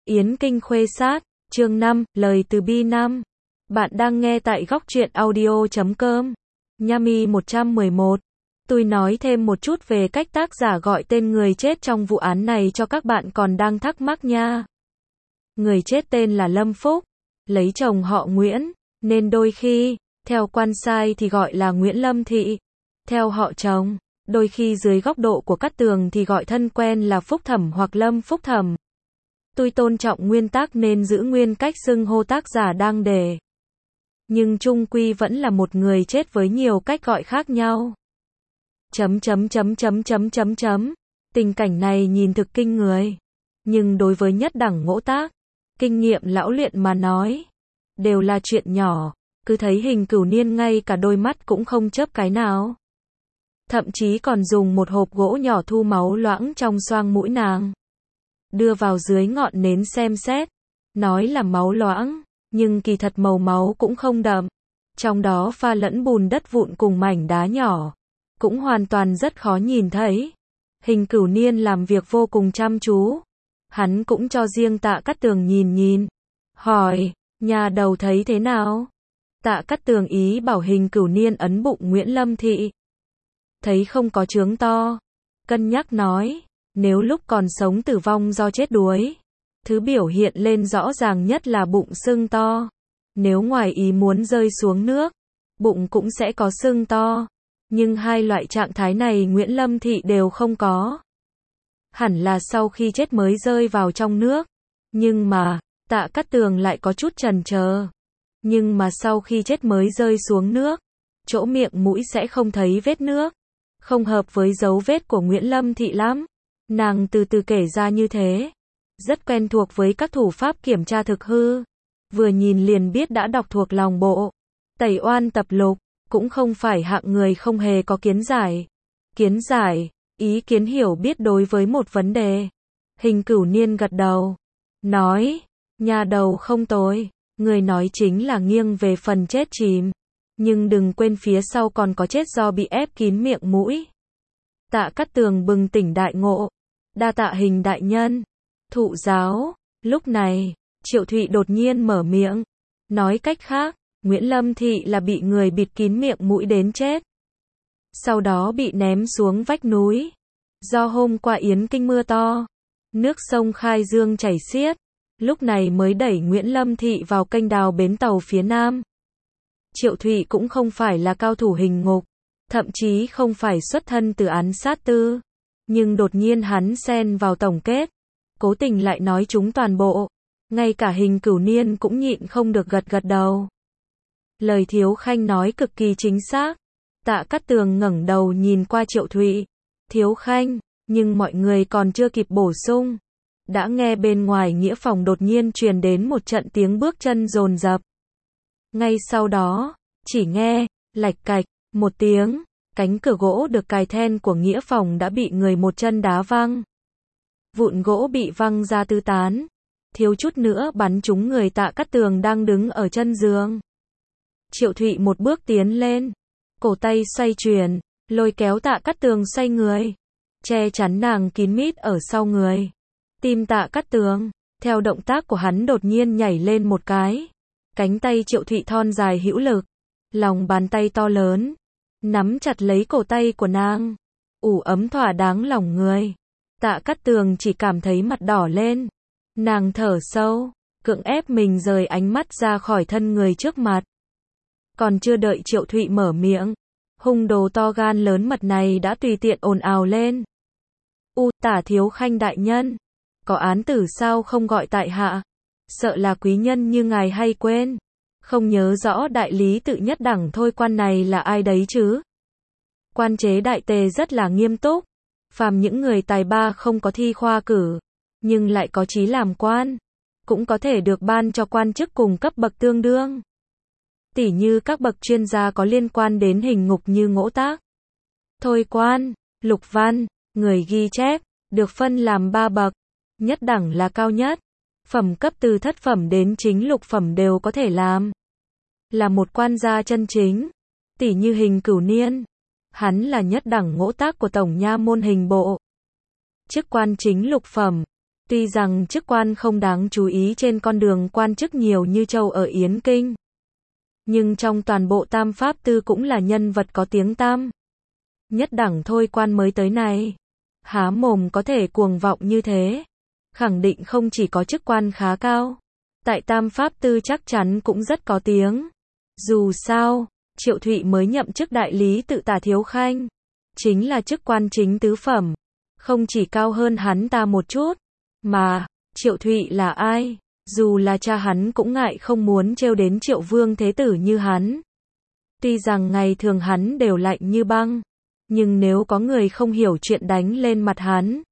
Yến Kinh Khuê Sát, chương 5, lời từ Bi 5. Bạn đang nghe tại góc truyện audio.com. Nhami 111. Tôi nói thêm một chút về cách tác giả gọi tên người chết trong vụ án này cho các bạn còn đang thắc mắc nha. Người chết tên là Lâm Phúc, lấy chồng họ Nguyễn, nên đôi khi, theo quan sai thì gọi là Nguyễn Lâm Thị. Theo họ chồng, đôi khi dưới góc độ của Cát Tường thì gọi thân quen là Phúc Thẩm hoặc Lâm Phúc Thẩm. Tôi tôn trọng nguyên tắc nên giữ nguyên cách xưng hô tác giả đang để. Nhưng chung quy vẫn là một người chết với nhiều cách gọi khác nhau. Tình cảnh này nhìn thực kinh người. Nhưng đối với nhất đẳng ngỗ tác, kinh nghiệm lão luyện mà nói, đều là chuyện nhỏ. Cứ thấy Hình Cửu Niên ngay cả đôi mắt cũng không chớp cái nào. Thậm chí còn dùng một hộp gỗ nhỏ thu máu loãng trong xoang mũi nàng, đưa vào dưới ngọn nến xem xét. Nói là máu loãng, nhưng kỳ thật màu máu cũng không đậm. Trong đó pha lẫn bùn đất vụn cùng mảnh đá nhỏ. Cũng hoàn toàn rất khó nhìn thấy. Hình Cửu Niên làm việc vô cùng chăm chú. Hắn cũng cho riêng Tạ Cát Tường nhìn. Hỏi, nhà đầu thấy thế nào? Tạ Cát Tường ý bảo Hình Cửu Niên ấn bụng Nguyễn Lâm Thị. Thấy không có chướng to. Cân nhắc nói, nếu lúc còn sống tử vong do chết đuối, thứ biểu hiện lên rõ ràng nhất là bụng sưng to. Nếu ngoài ý muốn rơi xuống nước, bụng cũng sẽ có sưng to. Nhưng hai loại trạng thái này Nguyễn Lâm Thị đều không có. Hẳn là sau khi chết mới rơi vào trong nước. Nhưng mà, Tạ Cát Tường lại có chút chần chờ. Nhưng mà sau khi chết mới rơi xuống nước, chỗ miệng mũi sẽ không thấy vết nước. Không hợp với dấu vết của Nguyễn Lâm Thị lắm. Nàng từ từ kể ra như thế. Rất quen thuộc với các thủ pháp kiểm tra thực hư. Vừa nhìn liền biết đã đọc thuộc lòng bộ. Tẩy oan tập lục, cũng không phải hạng người không hề có kiến giải. Kiến giải, ý kiến hiểu biết đối với một vấn đề. Hình Cửu Niên gật đầu. Nói, nhà đầu không tồi. Người nói chính là nghiêng về phần chết chìm. Nhưng đừng quên phía sau còn có chết do bị ép kín miệng mũi. Tạ Cát Tường bừng tỉnh đại ngộ. Đa tạ Hình đại nhân. Thụ giáo. Lúc này, Triệu Thụy đột nhiên mở miệng. Nói cách khác, Nguyễn Lâm Thị là bị người bịt kín miệng mũi đến chết. Sau đó bị ném xuống vách núi. Do hôm qua Yến Kinh mưa to, nước sông Khai Dương chảy xiết. Lúc này mới đẩy Nguyễn Lâm Thị vào kênh đào bến tàu phía nam. Triệu Thụy cũng không phải là cao thủ hình ngục, thậm chí không phải xuất thân từ án sát tư. Nhưng đột nhiên hắn xen vào tổng kết, cố tình lại nói chúng toàn bộ. Ngay cả Hình Cửu Niên cũng nhịn không được gật đầu. Lời Thiếu Khanh nói cực kỳ chính xác. Tạ Cát Tường ngẩng đầu nhìn qua Triệu Thụy. Thiếu Khanh, nhưng mọi người còn chưa kịp bổ sung. Đã nghe bên ngoài nghĩa phòng đột nhiên truyền đến một trận tiếng bước chân dồn dập. Ngay sau đó, chỉ nghe, lạch cạch, một tiếng, cánh cửa gỗ được cài then của nghĩa phòng đã bị người một chân đá văng. Vụn gỗ bị văng ra tứ tán, thiếu chút nữa bắn trúng người Tạ Cát Tường đang đứng ở chân giường. Triệu Thụy một bước tiến lên, cổ tay xoay chuyển, lôi kéo Tạ Cát Tường xoay người, che chắn nàng kín mít ở sau người. Tim Tạ Cát Tường, theo động tác của hắn đột nhiên nhảy lên một cái. Cánh tay Triệu Thụy thon dài hữu lực, lòng bàn tay to lớn, nắm chặt lấy cổ tay của nàng, ủ ấm thỏa đáng lòng người. Tạ Cát Tường chỉ cảm thấy mặt đỏ lên. Nàng thở sâu, cưỡng ép mình rời ánh mắt ra khỏi thân người trước mặt. Còn chưa đợi Triệu Thụy mở miệng, hung đồ to gan lớn mật này đã tùy tiện ồn ào lên. Tả Thiếu Khanh đại nhân, có án tử sao không gọi tại hạ? Sợ là quý nhân như ngài hay quên, không nhớ rõ đại lý tự nhất đẳng thôi quan này là ai đấy chứ? Quan chế đại tề rất là nghiêm túc, phàm những người tài ba không có thi khoa cử, nhưng lại có chí làm quan, cũng có thể được ban cho quan chức cùng cấp bậc tương đương. Tỉ như các bậc chuyên gia có liên quan đến hình ngục như ngỗ tác, thôi quan, lục văn, người ghi chép, được phân làm 3 bậc, nhất đẳng là cao nhất. Phẩm cấp từ thất phẩm đến chính lục phẩm đều có thể làm. Là một quan gia chân chính. Tỉ như Hình Cửu Niên. Hắn là nhất đẳng ngỗ tác của Tổng Nha môn hình bộ. Chức quan chính lục phẩm. Tuy rằng chức quan không đáng chú ý trên con đường quan chức nhiều như Châu ở Yến Kinh, nhưng trong toàn bộ Tam Pháp Tư cũng là nhân vật có tiếng tăm. Nhất đẳng thôi quan mới tới này, há mồm có thể cuồng vọng như thế, khẳng định không chỉ có chức quan khá cao, tại Tam Pháp Tư chắc chắn cũng rất có tiếng. Dù sao, Triệu Thụy mới nhậm chức đại lý tự tả thiếu khanh, chính là chức quan chính tứ phẩm, không chỉ cao hơn hắn ta một chút, mà Triệu Thụy là ai? Dù là cha hắn cũng ngại không muốn trêu đến Triệu Vương Thế Tử như hắn. Tuy rằng ngày thường hắn đều lạnh như băng, nhưng nếu có người không hiểu chuyện đánh lên mặt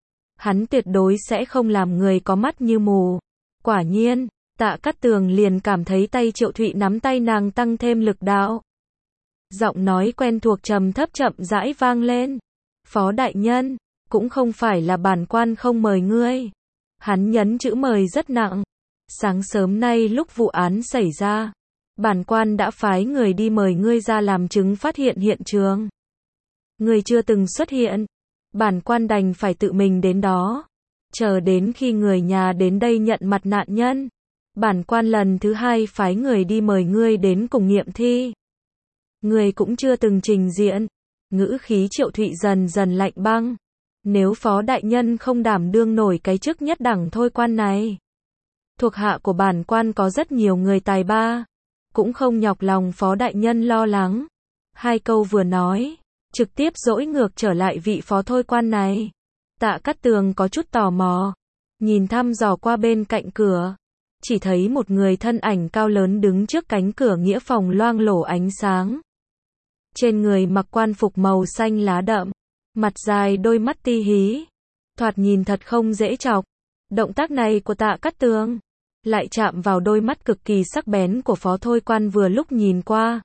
hắn tuyệt đối sẽ không làm người có mắt như mù. Quả nhiên, Tạ Cát Tường liền cảm thấy tay Triệu Thụy nắm tay nàng tăng thêm lực đạo. Giọng nói quen thuộc trầm thấp chậm rãi vang lên. Phó đại nhân, cũng không phải là bản quan không mời ngươi. Hắn nhấn chữ mời rất nặng. Sáng sớm nay lúc vụ án xảy ra, bản quan đã phái người đi mời ngươi ra làm chứng phát hiện hiện trường. Ngươi chưa từng xuất hiện, bản quan đành phải tự mình đến đó. Chờ đến khi người nhà đến đây nhận mặt nạn nhân, bản quan lần thứ hai phái người đi mời ngươi đến cùng nghiệm thi. Ngươi cũng chưa từng trình diện. Ngữ khí Triệu Thụy dần dần lạnh băng. Nếu phó đại nhân không đảm đương nổi cái chức nhất đẳng thôi quan này, thuộc hạ của bản quan có rất nhiều người tài ba, cũng không nhọc lòng phó đại nhân lo lắng. Hai câu vừa nói, trực tiếp dỗi ngược trở lại vị phó thôi quan này. Tạ Cát Tường có chút tò mò, nhìn thăm dò qua bên cạnh cửa, chỉ thấy một người thân ảnh cao lớn đứng trước cánh cửa nghĩa phòng loang lổ ánh sáng. Trên người mặc quan phục màu xanh lá đậm, mặt dài đôi mắt ti hí, thoạt nhìn thật không dễ chọc. Động tác này của Tạ Cát Tường lại chạm vào đôi mắt cực kỳ sắc bén của phó thôi quan vừa lúc nhìn qua.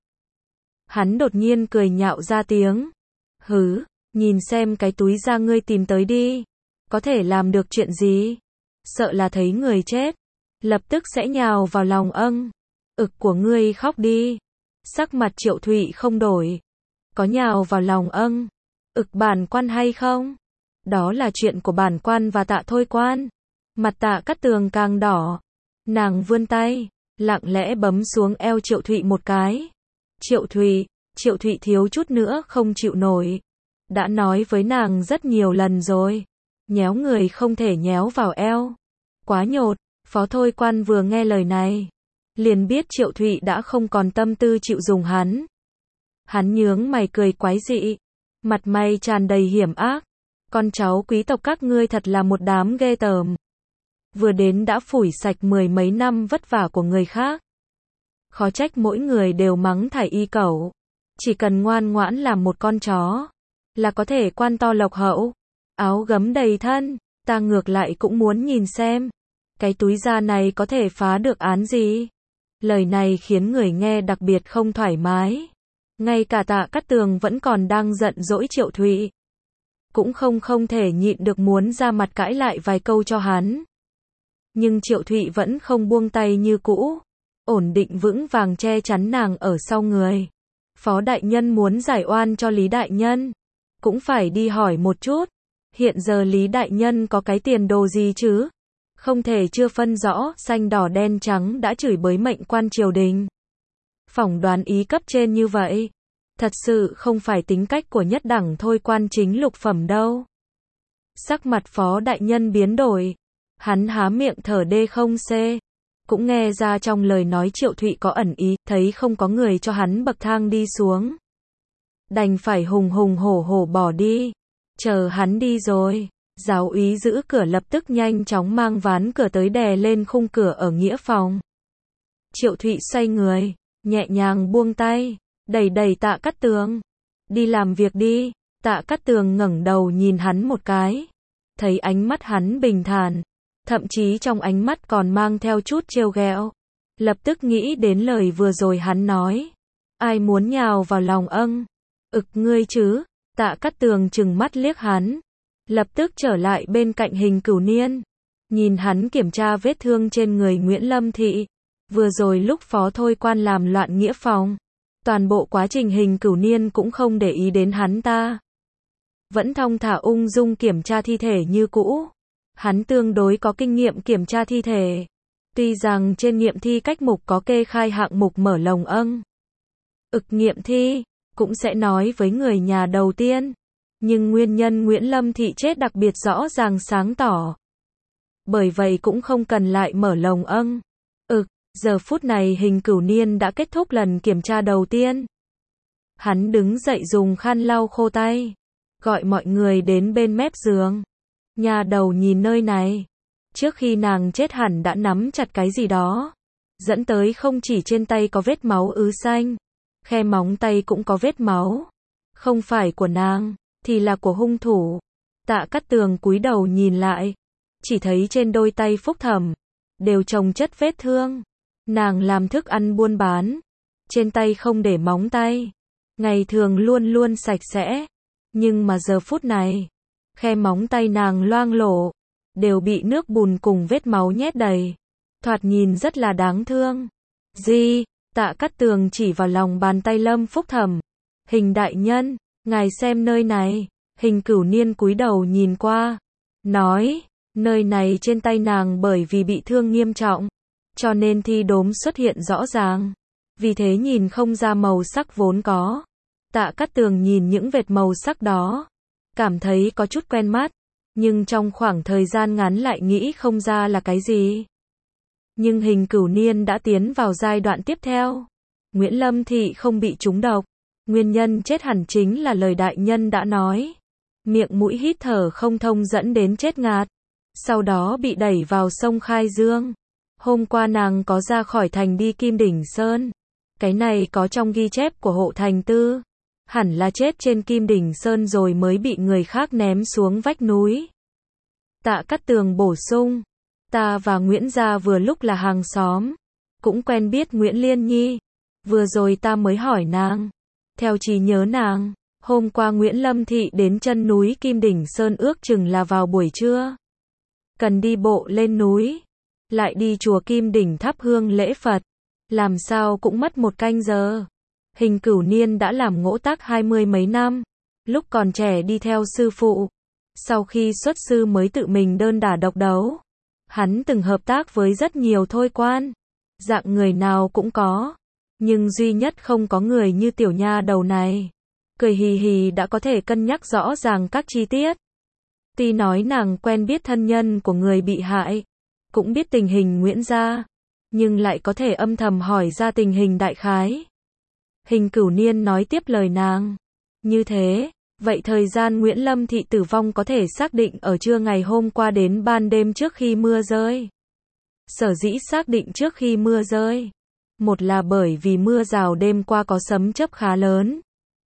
Hắn đột nhiên cười nhạo ra tiếng. Hứ, nhìn xem cái túi da ngươi tìm tới đi. Có thể làm được chuyện gì? Sợ là thấy người chết, lập tức sẽ nhào vào lòng ực của ngươi khóc đi. Sắc mặt Triệu Thụy không đổi. Có nhào vào lòng ực bản quan hay không? Đó là chuyện của bản quan và Tạ thôi quan. Mặt Tạ Cát Tường càng đỏ. Nàng vươn tay, lặng lẽ bấm xuống eo Triệu Thụy một cái. Triệu Thụy thiếu chút nữa không chịu nổi. Đã nói với nàng rất nhiều lần rồi, nhéo người không thể nhéo vào eo. Quá nhột. Phó thôi quan vừa nghe lời này, liền biết Triệu Thụy đã không còn tâm tư chịu dùng hắn. Hắn nhướng mày cười quái dị, mặt mày tràn đầy hiểm ác. Con cháu quý tộc các ngươi thật là một đám ghê tởm. Vừa đến đã phủi sạch mười mấy năm vất vả của người khác. Khó trách mỗi người đều mắng thải y cẩu. Chỉ cần ngoan ngoãn làm một con chó, là có thể quan to lộc hậu, áo gấm đầy thân. Ta ngược lại cũng muốn nhìn xem, cái túi da này có thể phá được án gì. Lời này khiến người nghe đặc biệt không thoải mái. Ngay cả Tạ Cát Tường vẫn còn đang giận dỗi Triệu Thụy, cũng không thể nhịn được muốn ra mặt cãi lại vài câu cho hắn. Nhưng Triệu Thụy vẫn không buông tay như cũ, ổn định vững vàng che chắn nàng ở sau người. Phó đại nhân muốn giải oan cho Lý đại nhân, cũng phải đi hỏi một chút. Hiện giờ Lý đại nhân có cái tiền đồ gì chứ? Không thể chưa phân rõ xanh đỏ đen trắng đã chửi bới mệnh quan triều đình. Phỏng đoán ý cấp trên như vậy, thật sự không phải tính cách của nhất đẳng thôi quan chính lục phẩm đâu. Sắc mặt phó đại nhân biến đổi, hắn há miệng thở đê không xê. Cũng nghe ra trong lời nói Triệu Thụy có ẩn ý, thấy không có người cho hắn bậc thang đi xuống, đành phải hùng hổ bỏ đi. Chờ hắn đi rồi, giáo úy giữ cửa lập tức nhanh chóng mang ván cửa tới đè lên khung cửa ở nghĩa phòng. Triệu Thụy xoay người, nhẹ nhàng buông tay, đẩy Tạ Cát Tường. Đi làm việc đi. Tạ Cát Tường ngẩng đầu nhìn hắn một cái, thấy ánh mắt hắn bình thản, thậm chí trong ánh mắt còn mang theo chút trêu ghẹo. Lập tức nghĩ đến lời vừa rồi hắn nói. Ai muốn nhào vào lòng ực ngươi chứ? Tạ Cát Tường trừng mắt liếc hắn, lập tức trở lại bên cạnh Hình Cửu Niên, nhìn hắn kiểm tra vết thương trên người Nguyễn Lâm Thị. Vừa rồi lúc phó thôi quan làm loạn nghĩa phòng, toàn bộ quá trình Hình Cửu Niên cũng không để ý đến hắn ta, vẫn thong thả ung dung kiểm tra thi thể như cũ. Hắn tương đối có kinh nghiệm kiểm tra thi thể. Tuy rằng trên nghiệm thi cách mục có kê khai hạng mục mở lồng nghiệm thi, cũng sẽ nói với người nhà đầu tiên. Nhưng nguyên nhân Nguyễn Lâm Thị chết đặc biệt rõ ràng sáng tỏ. Bởi vậy cũng không cần lại mở lồng giờ phút này Hình Cửu Niên đã kết thúc lần kiểm tra đầu tiên. Hắn đứng dậy dùng khăn lau khô tay, gọi mọi người đến bên mép giường. Nhà đầu nhìn nơi này. Trước khi nàng chết hẳn đã nắm chặt cái gì đó. Dẫn tới không chỉ trên tay có vết máu ứ xanh, khe móng tay cũng có vết máu. Không phải của nàng, thì là của hung thủ. Tạ Cát Tường cúi đầu nhìn lại. Chỉ thấy trên đôi tay Phúc Thẩm đều chồng chất vết thương. Nàng làm thức ăn buôn bán. Trên tay không để móng tay. Ngày thường luôn luôn sạch sẽ. Nhưng mà giờ phút này, khe móng tay nàng loang lổ, đều bị nước bùn cùng vết máu nhét đầy. Thoạt nhìn rất là đáng thương. Gì? Tạ Cát Tường chỉ vào lòng bàn tay Lâm Phúc Thẩm. Hình đại nhân, ngài xem nơi này. Hình Cửu Niên cúi đầu nhìn qua. Nói, nơi này trên tay nàng bởi vì bị thương nghiêm trọng. Cho nên thi đốm xuất hiện rõ ràng. Vì thế nhìn không ra màu sắc vốn có. Tạ Cát Tường nhìn những vệt màu sắc đó. Cảm thấy có chút quen mắt. Nhưng trong khoảng thời gian ngắn lại nghĩ không ra là cái gì. Nhưng Hình Cửu Niên đã tiến vào giai đoạn tiếp theo. Nguyễn Lâm Thị không bị trúng độc. Nguyên nhân chết hẳn chính là lời đại nhân đã nói. Miệng mũi hít thở không thông dẫn đến chết ngạt. Sau đó bị đẩy vào sông Khai Dương. Hôm qua nàng có ra khỏi thành đi Kim Đỉnh Sơn. Cái này có trong ghi chép của Hộ Thành Tư. Hẳn là chết trên Kim Đỉnh Sơn rồi mới bị người khác ném xuống vách núi. Tạ Cát Tường bổ sung. Ta và Nguyễn gia vừa lúc là hàng xóm. Cũng quen biết Nguyễn Liên Nhi. Vừa rồi ta mới hỏi nàng. Theo trí nhớ nàng, hôm qua Nguyễn Lâm Thị đến chân núi Kim Đỉnh Sơn ước chừng là vào buổi trưa. Cần đi bộ lên núi. Lại đi chùa Kim Đỉnh thắp hương lễ Phật. Làm sao cũng mất 1 canh giờ. Hình Cửu Niên đã làm ngỗ tác 20 mấy năm. Lúc còn trẻ đi theo sư phụ. Sau khi xuất sư mới tự mình đơn đả độc đấu. Hắn từng hợp tác với rất nhiều thôi quan. Dạng người nào cũng có. Nhưng duy nhất không có người như tiểu nha đầu này. Cười hì hì đã có thể cân nhắc rõ ràng các chi tiết. Tuy nói nàng quen biết thân nhân của người bị hại. Cũng biết tình hình Nguyễn gia. Nhưng lại có thể âm thầm hỏi ra tình hình đại khái. Hình Cửu Niên nói tiếp lời nàng. Như thế, vậy thời gian Nguyễn Lâm Thị tử vong có thể xác định ở trưa ngày hôm qua đến ban đêm trước khi mưa rơi. Sở dĩ xác định trước khi mưa rơi. Một là bởi vì mưa rào đêm qua có sấm chớp khá lớn.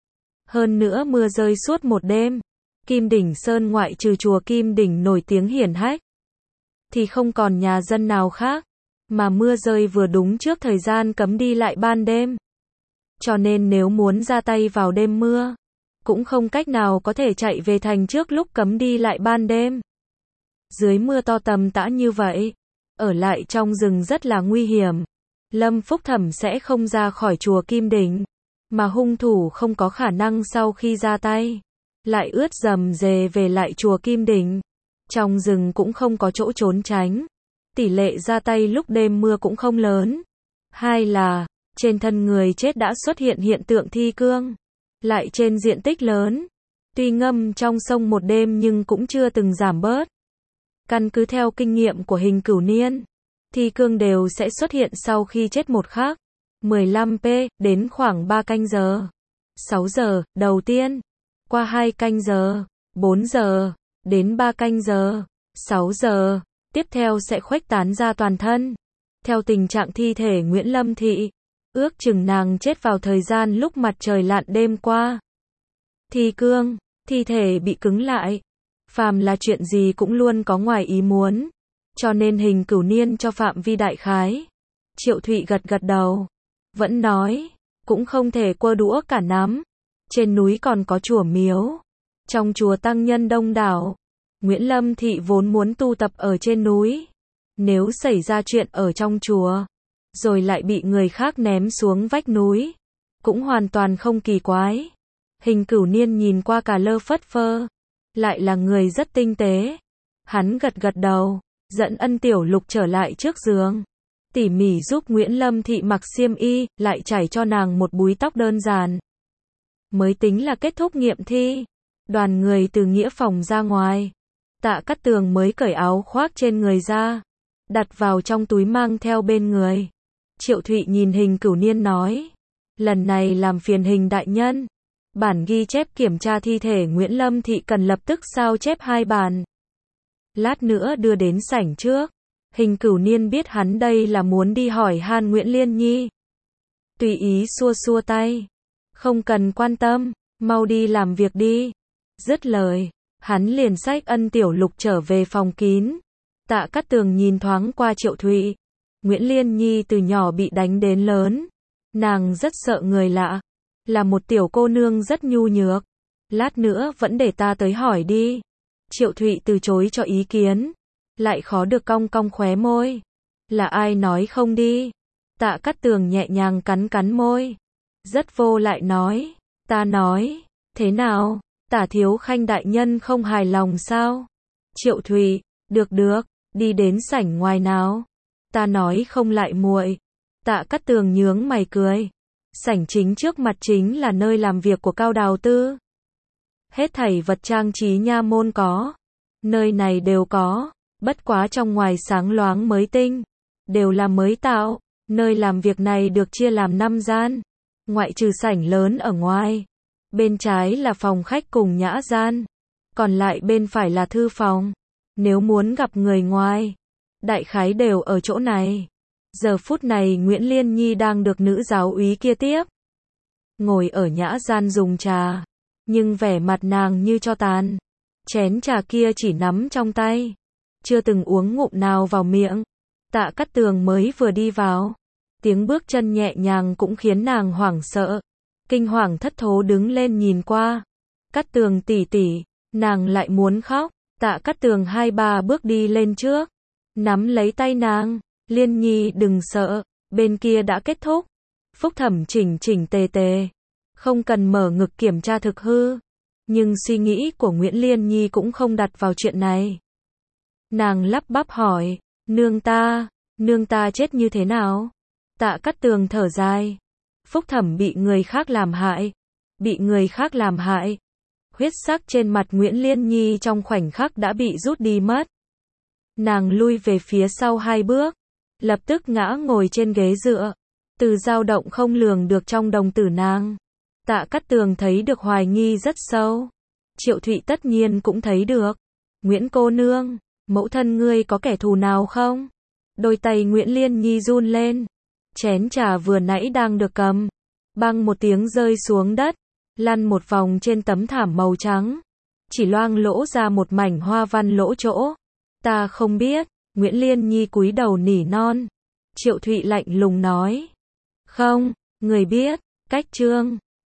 Hơn nữa mưa rơi suốt một đêm. Kim Đỉnh Sơn ngoại trừ chùa Kim Đỉnh nổi tiếng hiển hách. Thì không còn nhà dân nào khác. Mà mưa rơi vừa đúng trước thời gian cấm đi lại ban đêm. Cho nên nếu muốn ra tay vào đêm mưa, cũng không cách nào có thể chạy về thành trước lúc cấm đi lại ban đêm. Dưới mưa to tầm tã như vậy, ở lại trong rừng rất là nguy hiểm. Lâm Phúc Thẩm sẽ không ra khỏi chùa Kim Đỉnh, mà hung thủ không có khả năng sau khi ra tay, lại ướt dầm dề về lại chùa Kim Đỉnh. Trong rừng cũng không có chỗ trốn tránh. Tỷ lệ ra tay lúc đêm mưa cũng không lớn. Hai là, trên thân người chết đã xuất hiện hiện tượng thi cương. Lại trên diện tích lớn. Tuy ngâm trong sông một đêm nhưng cũng chưa từng giảm bớt. Căn cứ theo kinh nghiệm của Hình Cửu Niên, thi cương đều sẽ xuất hiện sau khi chết một khắc. 15p, đến khoảng 3 canh giờ. 6 giờ, đầu tiên. Qua 2 canh giờ. 4 giờ. Đến 3 canh giờ. 6 giờ. Tiếp theo sẽ khuếch tán ra toàn thân. Theo tình trạng thi thể Nguyễn Lâm Thị, ước chừng nàng chết vào thời gian lúc mặt trời lặn đêm qua. Thi cương, thi thể bị cứng lại. Phàm là chuyện gì cũng luôn có ngoài ý muốn. Cho nên Hình Cửu Niên cho phạm vi đại khái. Triệu Thụy gật gật đầu. Vẫn nói, cũng không thể quơ đũa cả nắm. Trên núi còn có chùa miếu. Trong chùa tăng nhân đông đảo. Nguyễn Lâm Thị vốn muốn tu tập ở trên núi. Nếu xảy ra chuyện ở trong chùa, rồi lại bị người khác ném xuống vách núi, cũng hoàn toàn không kỳ quái. Hình Cửu Niên nhìn qua cả lơ phất phơ. Lại là người rất tinh tế. Hắn gật gật đầu, dẫn Ân Tiểu Lục trở lại trước giường. Tỉ mỉ giúp Nguyễn Lâm Thị mặc xiêm y, lại chải cho nàng một búi tóc đơn giản. Mới tính là kết thúc nghiệm thi. Đoàn người từ nghĩa phòng ra ngoài. Tạ Cát Tường mới cởi áo khoác trên người ra, đặt vào trong túi mang theo bên người. Triệu Thụy nhìn Hình Cửu Niên nói, lần này làm phiền Hình đại nhân. Bản ghi chép kiểm tra thi thể Nguyễn Lâm Thị cần lập tức sao chép 2 bản. Lát nữa đưa đến sảnh trước. Hình Cửu Niên biết hắn đây là muốn đi hỏi han Nguyễn Liên Nhi. Tùy ý xua xua tay. Không cần quan tâm, mau đi làm việc đi. Dứt lời, hắn liền xách Ân Tiểu Lục trở về phòng kín. Tạ Cát Tường nhìn thoáng qua Triệu Thụy. Nguyễn Liên Nhi từ nhỏ bị đánh đến lớn. Nàng rất sợ người lạ. Là một tiểu cô nương rất nhu nhược. Lát nữa vẫn để ta tới hỏi đi. Triệu Thụy từ chối cho ý kiến. Lại khó được cong cong khóe môi. Là ai nói không đi? Tạ Cát Tường nhẹ nhàng cắn cắn môi. Rất vô lại nói. Ta nói, thế nào? Tả Thiếu Khanh đại nhân không hài lòng sao? Triệu Thụy, được được, đi đến sảnh ngoài nào. Ta nói không lại muội. Tạ Cát Tường nhướng mày cười. Sảnh chính trước mặt chính là nơi làm việc của Cao Đào Tư. Hết thảy vật trang trí nha môn có. Nơi này đều có. Bất quá trong ngoài sáng loáng mới tinh. Đều là mới tạo. Nơi làm việc này được chia làm 5 gian. Ngoại trừ sảnh lớn ở ngoài. Bên trái là phòng khách cùng nhã gian. Còn lại bên phải là thư phòng. Nếu muốn gặp người ngoài, đại khái đều ở chỗ này. Giờ phút này Nguyễn Liên Nhi đang được nữ giáo úy kia tiếp. Ngồi ở nhã gian dùng trà. Nhưng vẻ mặt nàng như tro tàn. Chén trà kia chỉ nắm trong tay. Chưa từng uống ngụm nào vào miệng. Tạ Cát Tường mới vừa đi vào. Tiếng bước chân nhẹ nhàng cũng khiến nàng hoảng sợ. Kinh hoàng thất thố đứng lên nhìn qua. Cát Tường tỷ tỷ, nàng lại muốn khóc. Tạ Cát Tường 2-3 bước đi lên trước. Nắm lấy tay nàng. Liên Nhi đừng sợ, bên kia đã kết thúc. Phúc thẩm chỉnh chỉnh tề tề. Không cần mở ngực kiểm tra thực hư. Nhưng suy nghĩ của Nguyễn Liên Nhi cũng không đặt vào chuyện này. Nàng lắp bắp hỏi, nương ta chết như thế nào? Tạ Cát Tường thở dài. Phúc thẩm bị người khác làm hại. Bị người khác làm hại. Huyết sắc trên mặt Nguyễn Liên Nhi trong khoảnh khắc đã bị rút đi mất. Nàng lui về phía sau 2 bước. Lập tức ngã ngồi trên ghế dựa. Từ dao động không lường được trong đồng tử nàng. Tạ Cát Tường thấy được hoài nghi rất sâu. Triệu Thụy tất nhiên cũng thấy được. Nguyễn cô nương, mẫu thân ngươi có kẻ thù nào không? Đôi tay Nguyễn Liên Nhi run lên. Chén trà vừa nãy đang được cầm. Bang một tiếng rơi xuống đất. Lăn một vòng trên tấm thảm màu trắng. Chỉ loang lỗ ra một mảnh hoa văn lỗ chỗ. Ta không biết. Nguyễn Liên Nhi cúi đầu nỉ non. Triệu Thụy lạnh lùng nói. Không, người biết. Cách trương.